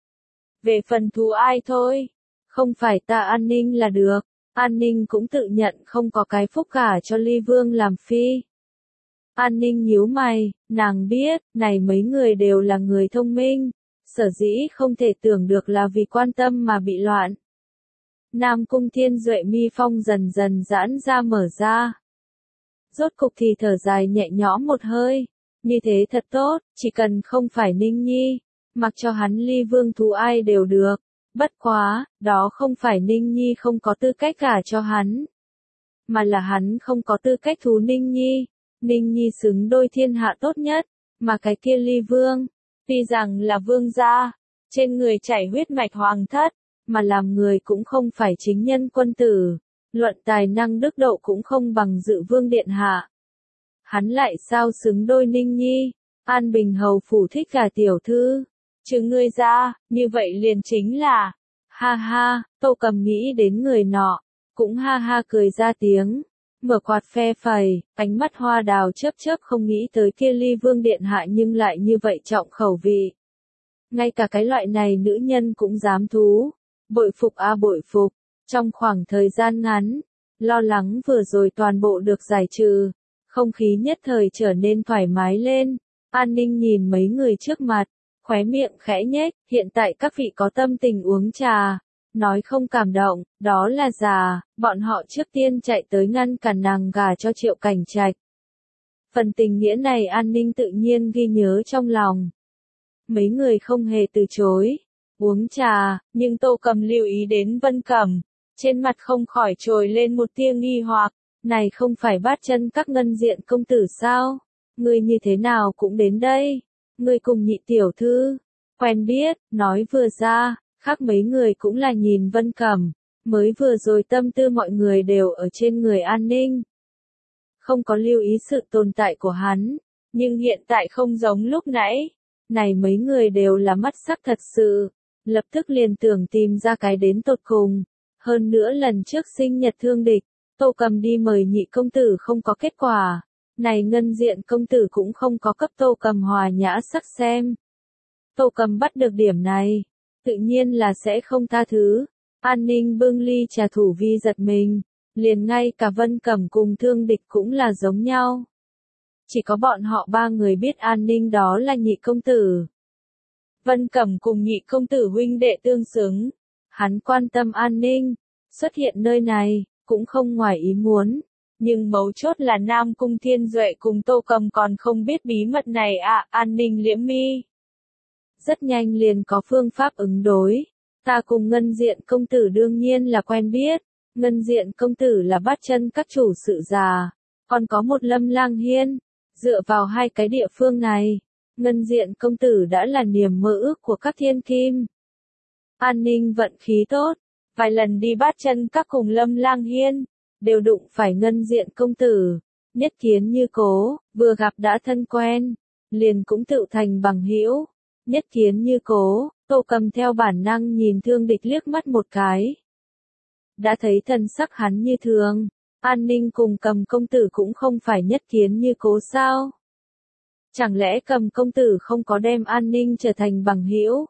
Về phần thú ai thôi. Không phải ta An Ninh là được. An Ninh cũng tự nhận không có cái phúc cả cho Ly Vương làm phi. An Ninh nhíu mày, nàng biết, này mấy người đều là người thông minh, sở dĩ không thể tưởng được là vì quan tâm mà bị loạn. Nam Cung Thiên Duệ mi phong dần dần giãn ra mở ra. Rốt cục thì thở dài nhẹ nhõm một hơi. Như thế thật tốt, chỉ cần không phải Ninh Nhi, mặc cho hắn ly vương thú ai đều được. Bất quá, đó không phải Ninh Nhi không có tư cách gả cho hắn, mà là hắn không có tư cách thú Ninh Nhi. Ninh Nhi xứng đôi thiên hạ tốt nhất, mà cái kia ly vương, tuy rằng là vương gia, trên người chảy huyết mạch hoàng thất, mà làm người cũng không phải chính nhân quân tử, luận tài năng đức độ cũng không bằng Dự Vương điện hạ. Hắn lại sao xứng đôi Ninh Nhi? An Bình hầu phủ thích gả tiểu thư, chứ ngươi ra, như vậy liền chính là, ha ha, Tô Cầm nghĩ đến người nọ, cũng ha ha cười ra tiếng, mở quạt phe phẩy, ánh mắt hoa đào chớp chớp không nghĩ tới kia ly vương điện hạ nhưng lại như vậy trọng khẩu vị. Ngay cả cái loại này nữ nhân cũng dám thú, bội phục a bội phục, trong khoảng thời gian ngắn, lo lắng vừa rồi toàn bộ được giải trừ, không khí nhất thời trở nên thoải mái lên. An Ninh nhìn mấy người trước mặt, khóe miệng khẽ nhếch, hiện tại các vị có tâm tình uống trà, nói không cảm động, đó là già, bọn họ trước tiên chạy tới ngăn cản nàng gả cho Triệu Cảnh Trạch. Phần tình nghĩa này An Ninh tự nhiên ghi nhớ trong lòng. Mấy người không hề từ chối, uống trà, nhưng Tô Cầm lưu ý đến Vân Cẩm, trên mặt không khỏi trồi lên một tia nghi hoặc, này không phải Bát Chân Các ngân diện công tử sao? Ngươi như thế nào cũng đến đây? Ngươi cùng Nhị tiểu thư quen biết, nói vừa ra, khác mấy người cũng là nhìn Vân Cẩm, mới vừa rồi tâm tư mọi người đều ở trên người An Ninh. Không có lưu ý sự tồn tại của hắn, nhưng hiện tại không giống lúc nãy. Này mấy người đều là mắt sắc thật sự, lập tức liền tưởng tìm ra cái đến tột cùng. Hơn nữa lần trước sinh nhật thương địch, Tô Cầm đi mời Nhị công tử không có kết quả. Này ngân diện công tử cũng không có cấp Tô Cầm hòa nhã sắc xem. Tô Cầm bắt được điểm này, tự nhiên là sẽ không tha thứ. An Ninh bưng ly trà thủ vi giật mình, liền ngay cả Vân Cẩm cùng thương địch cũng là giống nhau. Chỉ có bọn họ ba người biết An Ninh đó là Nhị công tử. Vân Cẩm cùng Nhị công tử huynh đệ tương xứng, hắn quan tâm An Ninh, xuất hiện nơi này, cũng không ngoài ý muốn. Nhưng mấu chốt là Nam Cung Thiên Duệ cùng Tô Cầm còn không biết bí mật này à, An Ninh liễm mi. Rất nhanh liền có phương pháp ứng đối. Ta cùng Ngân Diện công tử đương nhiên là quen biết. Ngân Diện công tử là Bát Chân Các chủ sự già, còn có một Lâm Lang Hiên. Dựa vào hai cái địa phương này, Ngân Diện công tử đã là niềm mơ ước của các thiên kim. An Ninh vận khí tốt, vài lần đi Bát Chân Các cùng Lâm Lang Hiên, đều đụng phải Ngân Diện công tử, nhất kiến như cố, vừa gặp đã thân quen, liền cũng tự thành bằng hữu. Nhất kiến như cố, Tô Cầm theo bản năng nhìn thương địch liếc mắt một cái. Đã thấy thần sắc hắn như thường, An Ninh cùng Cầm công tử cũng không phải nhất kiến như cố sao? Chẳng lẽ Cầm công tử không có đem An Ninh trở thành bằng hữu?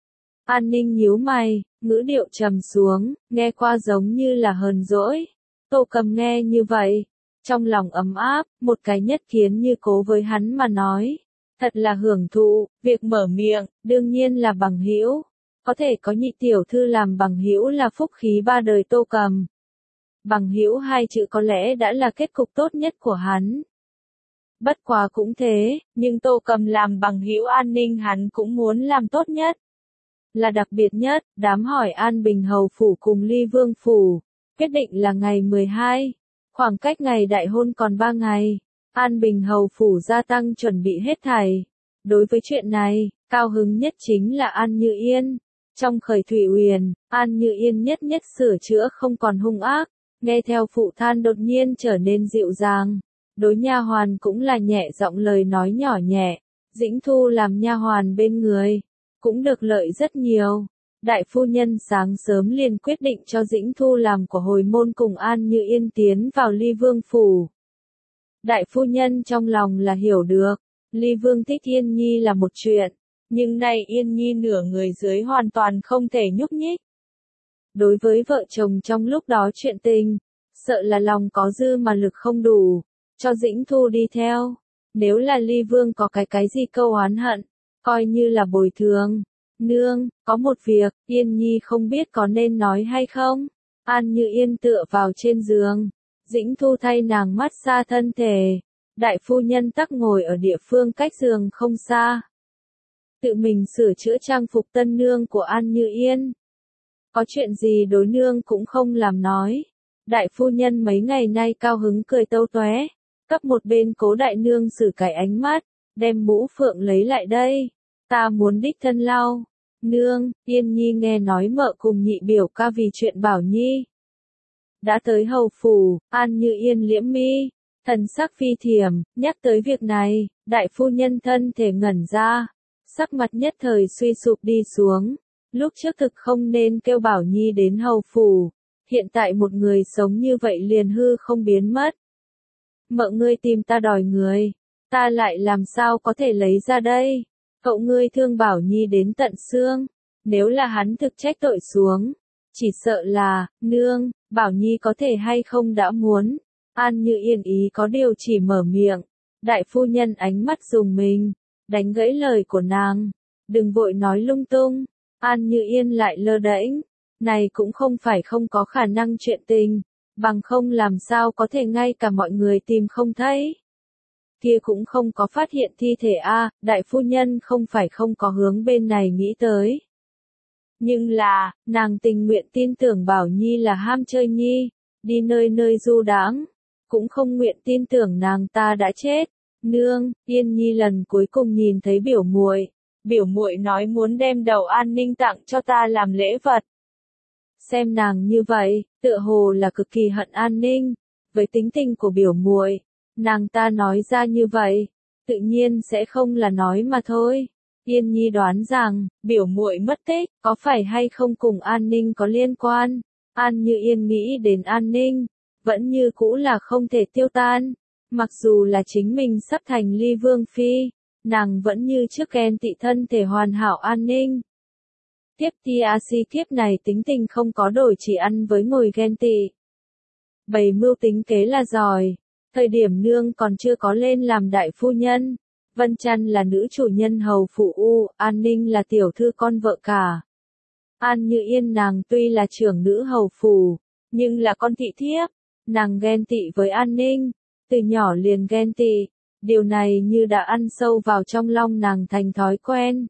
An Ninh nhíu mày, ngữ điệu trầm xuống, nghe qua giống như là hờn dỗi. Tô Cầm nghe như vậy, trong lòng ấm áp, một cái nhất kiến như cố với hắn mà nói. Thật là hưởng thụ, việc mở miệng, đương nhiên là bằng hữu. Có thể có Nhị tiểu thư làm bằng hữu là phúc khí ba đời Tô Cầm. Bằng hữu hai chữ có lẽ đã là kết cục tốt nhất của hắn. Bất quá cũng thế, nhưng Tô Cầm làm bằng hữu An Ninh hắn cũng muốn làm tốt nhất. Là đặc biệt nhất, đám hỏi An Bình hầu phủ cùng Ly Vương phủ, quyết định là ngày 12, khoảng cách ngày đại hôn còn 3 ngày. An Bình hầu phủ gia tăng chuẩn bị hết thảy. Đối với chuyện này, cao hứng nhất chính là An Như Yên. Trong Khởi Thủy Uyển, An Như Yên nhất nhất sửa chữa không còn hung ác, nghe theo phụ than đột nhiên trở nên dịu dàng. Đối nha hoàn cũng là nhẹ giọng lời nói nhỏ nhẹ. Dĩnh Thu làm nha hoàn bên người, cũng được lợi rất nhiều. Đại phu nhân sáng sớm liền quyết định cho Dĩnh Thu làm của hồi môn cùng An Như Yên tiến vào Ly Vương phủ. Đại phu nhân trong lòng là hiểu được, Ly Vương thích Yên Nhi là một chuyện, nhưng nay Yên Nhi nửa người dưới hoàn toàn không thể nhúc nhích. Đối với vợ chồng trong lúc đó chuyện tình, sợ là lòng có dư mà lực không đủ, cho Dĩnh Thu đi theo. Nếu là Ly Vương có cái gì câu oán hận, coi như là bồi thường. Nương, có một việc, Yên Nhi không biết có nên nói hay không? An Như Yên tựa vào trên giường, Dĩnh Thu thay nàng mát xa thân thể. Đại phu nhân tắc ngồi ở địa phương cách giường không xa. Tự mình sửa chữa trang phục tân nương của An Như Yên. Có chuyện gì đối nương cũng không làm nói. Đại phu nhân mấy ngày nay cao hứng cười tâu tóe, cấp một bên Cố đại nương xử cái ánh mắt, đem mũ phượng lấy lại đây. Ta muốn đích thân lau. Nương, Yên Nhi nghe nói mợ cùng nhị biểu ca vì chuyện Bảo Nhi. Đã tới hầu phủ, An Như Yên liễm mi, thần sắc phi thiểm, nhắc tới việc này, đại phu nhân thân thể ngẩn ra, sắc mặt nhất thời suy sụp đi xuống. Lúc trước thực không nên kêu Bảo Nhi đến hầu phủ, hiện tại một người sống như vậy liền hư không biến mất. Mợ ngươi tìm ta đòi người, ta lại làm sao có thể lấy ra đây? Cậu ngươi thương Bảo Nhi đến tận xương, nếu là hắn thực trách tội xuống, chỉ sợ là, nương, Bảo Nhi có thể hay không đã muốn. An Như Yên ý có điều chỉ mở miệng, đại phu nhân ánh mắt dùng mình, đánh gãy lời của nàng, đừng vội nói lung tung. An Như Yên lại lơ đễnh, này cũng không phải không có khả năng chuyện tình, bằng không làm sao có thể ngay cả mọi người tìm không thấy. Kia cũng không có phát hiện thi thể a, đại phu nhân không phải không có hướng bên này nghĩ tới. Nhưng là, nàng tình nguyện tin tưởng Bảo Nhi là ham chơi nhi, đi nơi nơi du đãng, cũng không nguyện tin tưởng nàng ta đã chết. Nương, Yên Nhi lần cuối cùng nhìn thấy biểu muội nói muốn đem đầu An Ninh tặng cho ta làm lễ vật. Xem nàng như vậy, tựa hồ là cực kỳ hận An Ninh, với tính tình của biểu muội, nàng ta nói ra như vậy, tự nhiên sẽ không là nói mà thôi. Yên Nhi đoán rằng, biểu muội mất tích, có phải hay không cùng An Ninh có liên quan. An Như Yên nghĩ đến An Ninh, vẫn như cũ là không thể tiêu tan. Mặc dù là chính mình sắp thành ly vương phi, nàng vẫn như trước ghen tị thân thể hoàn hảo An Ninh. Tiếp Tiasi kiếp này tính tình không có đổi, chỉ ăn với ngồi ghen tị. Bày mưu tính kế là giỏi. Thời điểm nương còn chưa có lên làm đại phu nhân, Vân Chăn là nữ chủ nhân hầu phủ An Ninh là tiểu thư con vợ cả. An Như Yên nàng tuy là trưởng nữ hầu phủ, nhưng là con thị thiếp, nàng ghen tị với An Ninh, từ nhỏ liền ghen tị, điều này như đã ăn sâu vào trong lòng nàng thành thói quen.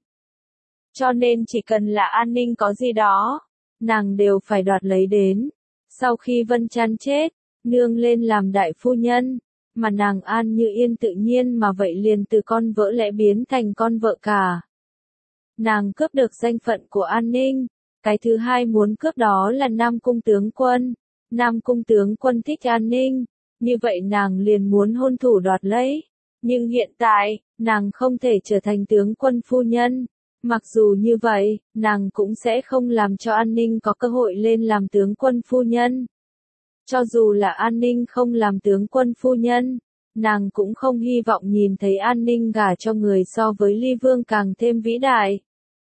Cho nên chỉ cần là An Ninh có gì đó, nàng đều phải đoạt lấy đến. Sau khi Vân Chăn chết, nương lên làm đại phu nhân, mà nàng An Như Yên tự nhiên mà vậy liền từ con vợ lẽ biến thành con vợ cả. Nàng cướp được danh phận của An Ninh, cái thứ hai muốn cướp đó là Nam Cung tướng quân. Nam Cung tướng quân thích An Ninh, như vậy nàng liền muốn hôn thủ đoạt lấy. Nhưng hiện tại, nàng không thể trở thành tướng quân phu nhân. Mặc dù như vậy, nàng cũng sẽ không làm cho An Ninh có cơ hội lên làm tướng quân phu nhân. Cho dù là An Ninh không làm tướng quân phu nhân, nàng cũng không hy vọng nhìn thấy An Ninh gả cho người so với Ly Vương càng thêm vĩ đại.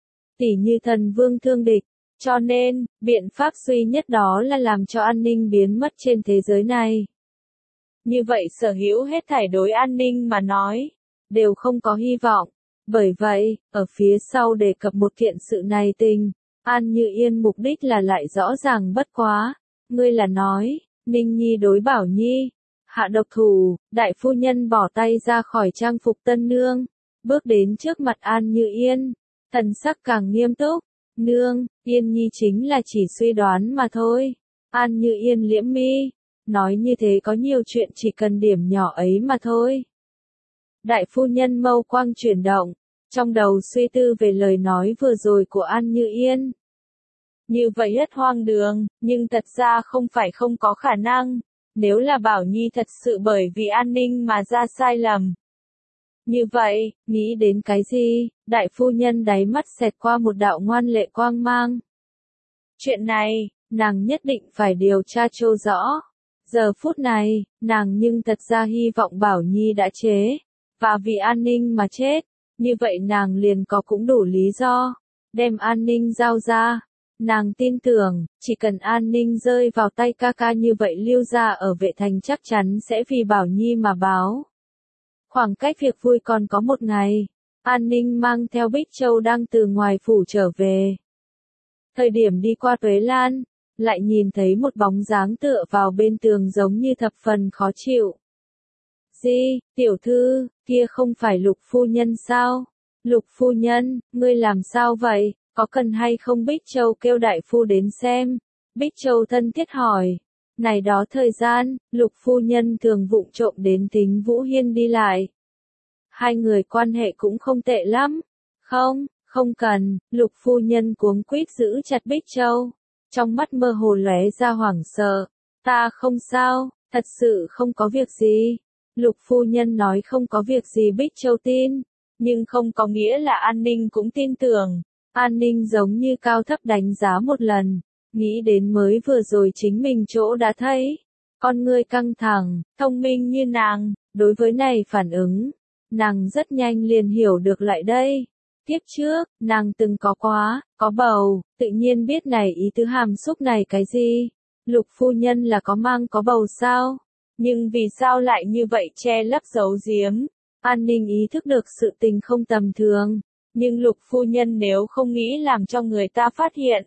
Tỉ như Thần Vương thương địch, cho nên, biện pháp duy nhất đó là làm cho An Ninh biến mất trên thế giới này. Như vậy sở hữu hết thảy đối An Ninh mà nói, đều không có hy vọng. Bởi vậy, ở phía sau đề cập một kiện sự này tình, An Như Yên mục đích là lại rõ ràng bất quá. Ngươi là nói, Ninh Nhi đối Bảo Nhi, hạ độc thủ, đại phu nhân bỏ tay ra khỏi trang phục tân nương, bước đến trước mặt An Như Yên, thần sắc càng nghiêm túc. Nương, Yên Nhi chính là chỉ suy đoán mà thôi. An Như Yên liễm mi, nói như thế có nhiều chuyện chỉ cần điểm nhỏ ấy mà thôi. Đại phu nhân mâu quang chuyển động, trong đầu suy tư về lời nói vừa rồi của An Như Yên. Như vậy rất hoang đường, nhưng thật ra không phải không có khả năng, nếu là Bảo Nhi thật sự bởi vì An Ninh mà ra sai lầm. Như vậy, nghĩ đến cái gì, đại phu nhân đáy mắt xẹt qua một đạo ngoan lệ quang mang. Chuyện này, nàng nhất định phải điều tra cho rõ. Giờ phút này, nàng nhưng thật ra hy vọng Bảo Nhi đã chế, và vì An Ninh mà chết, như vậy nàng liền có cũng đủ lý do, đem An Ninh giao ra. Nàng tin tưởng, chỉ cần An Ninh rơi vào tay ca ca như vậy Lưu gia ở Vệ Thành chắc chắn sẽ vì Bảo Nhi mà báo. Khoảng cách việc vui còn có một ngày, An Ninh mang theo Bích Châu đang từ ngoài phủ trở về. Thời điểm đi qua Tuế Lan, lại nhìn thấy một bóng dáng tựa vào bên tường giống như thập phần khó chịu. Di, tiểu thư, kia không phải Lục phu nhân sao? Lục phu nhân, ngươi làm sao vậy, có cần hay không Bích Châu kêu đại phu đến xem? Bích Châu thân thiết hỏi. Này đó thời gian, Lục phu nhân thường vụng trộm đến Thính Vũ Hiên đi lại. Hai người quan hệ cũng không tệ lắm. Không, không cần, Lục phu nhân cuống quýt giữ chặt Bích Châu. Trong mắt mơ hồ lóe ra hoảng sợ. Ta không sao, thật sự không có việc gì. Lục phu nhân nói không có việc gì Bích Châu tin. Nhưng không có nghĩa là An Ninh cũng tin tưởng. An Ninh giống như cao thấp đánh giá một lần. Nghĩ đến mới vừa rồi chính mình chỗ đã thấy. Con người căng thẳng, thông minh như nàng, đối với này phản ứng. Nàng rất nhanh liền hiểu được lại đây. Tiếp trước, nàng từng có bầu, tự nhiên biết này ý tứ hàm xúc này cái gì. Lục phu nhân là có bầu sao? Nhưng vì sao lại như vậy che lấp giấu giếm? An Ninh ý thức được sự tình không tầm thường. Nhưng Lục phu nhân nếu không nghĩ làm cho người ta phát hiện.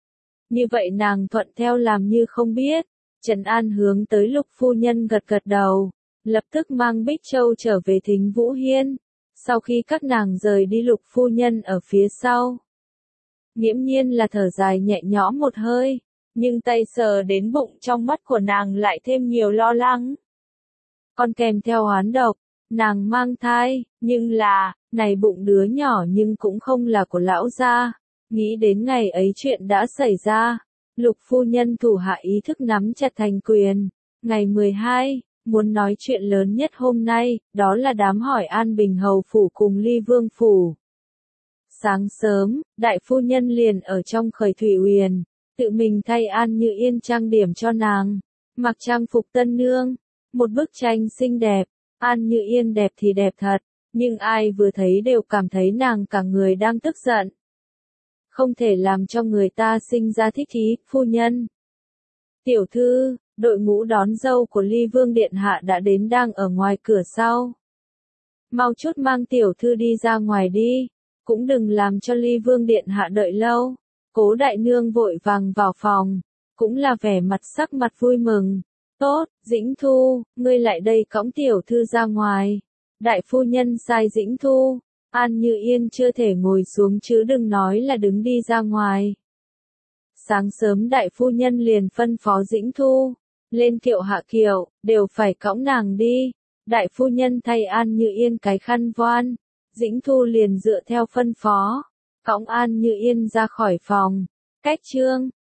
Như vậy nàng thuận theo làm như không biết. Trần An hướng tới Lục phu nhân gật gật đầu. Lập tức mang Bích Châu trở về Thính Vũ Hiên. Sau khi các nàng rời đi Lục phu nhân ở phía sau. Nghiễm nhiên là thở dài nhẹ nhõm một hơi. Nhưng tay sờ đến bụng trong mắt của nàng lại thêm nhiều lo lắng. Con kèm theo oán độc, nàng mang thai, nhưng là, này bụng đứa nhỏ nhưng cũng không là của lão gia. Nghĩ đến ngày ấy chuyện đã xảy ra, Lục phu nhân thủ hạ ý thức nắm chặt thành quyền. Ngày 12, muốn nói chuyện lớn nhất hôm nay, đó là đám hỏi An Bình Hầu Phủ cùng Ly Vương Phủ. Sáng sớm, đại phu nhân liền ở trong Khởi Thủy Uyển, tự mình thay An Như Yên trang điểm cho nàng, mặc trang phục tân nương, một bức tranh xinh đẹp, An Như Yên đẹp thì đẹp thật, nhưng ai vừa thấy đều cảm thấy nàng cả người đang tức giận. Không thể làm cho người ta sinh ra thích ý, phu nhân. Tiểu thư, đội ngũ đón dâu của Ly Vương Điện Hạ đã đến đang ở ngoài cửa sau. Mau chút mang tiểu thư đi ra ngoài đi, cũng đừng làm cho Ly Vương Điện Hạ đợi lâu. Cố đại nương vội vàng vào phòng, cũng là vẻ mặt sắc mặt vui mừng. Tốt, Dĩnh Thu, ngươi lại đây cõng tiểu thư ra ngoài. Đại phu nhân sai Dĩnh Thu, An Như Yên chưa thể ngồi xuống chứ đừng nói là đứng đi ra ngoài. Sáng sớm đại phu nhân liền phân phó Dĩnh Thu, lên kiệu hạ kiệu, đều phải cõng nàng đi. Đại phu nhân thay An Như Yên cái khăn voan, Dĩnh Thu liền dựa theo phân phó, cõng An Như Yên ra khỏi phòng. Cách chương